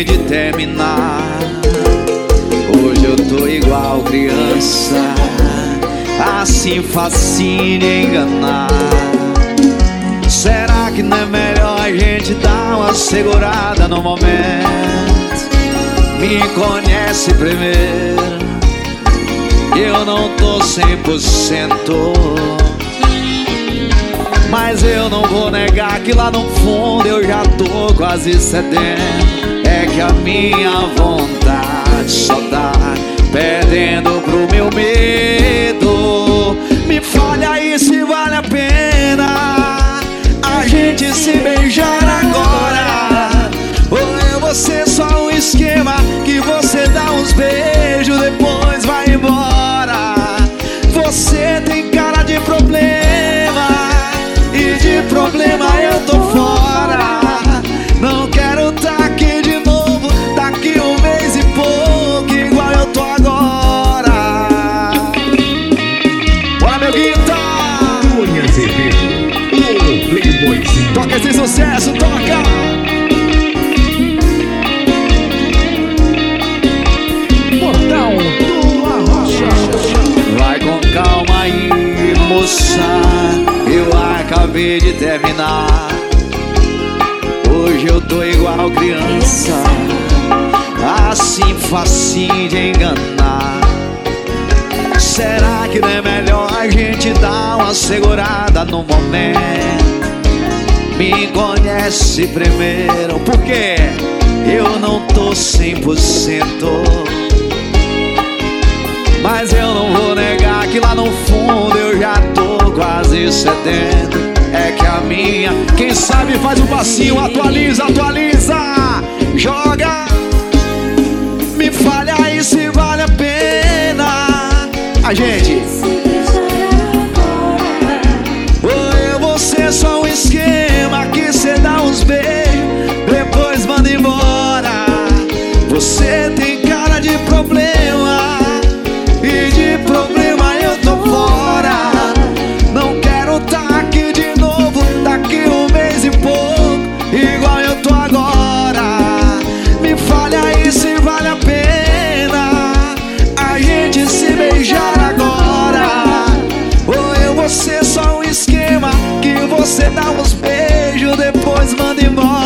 acabei de terminar. Hoje eu tô igual criança, assim facinho de enganar. Será que não é melhor a gente dar uma segurada no momento? Me conhece primeiro, eu não tô 100%, mas eu não vou negar que lá no fundo eu já tô quase cedendo. É que a minha vontade só tá perdendo pro meu medo. Me fale aí se vale a pena a gente se beijar agora, ou eu vou ser só um esquema que você dá uns beijos, depois vai embora. Você tem cara de problema, e de problema eu tô fora. Não quero tá aqui de novo daqui um mês e pouco, igual eu tô agora. Bora, meu guitarra! Toca esse sucesso, toca! Portal do Arrocha. Vai com calma aí, moça, eu acabei de terminar. Hoje eu tô igual criança, assim facinho de enganar. Será que não é melhor a gente dar uma segurada no momento? Me conhece primeiro, porque eu não tô 100%, mas eu não vou negar que lá no fundo eu já tô quase cedendo. É que a minha, quem sabe faz um passinho, atualiza, atualiza, joga. Me fale aí se vale a pena a gente, ou eu vou ser só um esquema que cê dá uns beijos, depois manda embora. Você tem cara de problema, e de problema eu tô fora. Não quero tá aqui de novo daqui um mês e pouco, igual eu tô agora. Me fale aí se vale a pena a gente se beijar agora, ou eu vou ser só um esquema que você dá uns beijos, depois manda embora.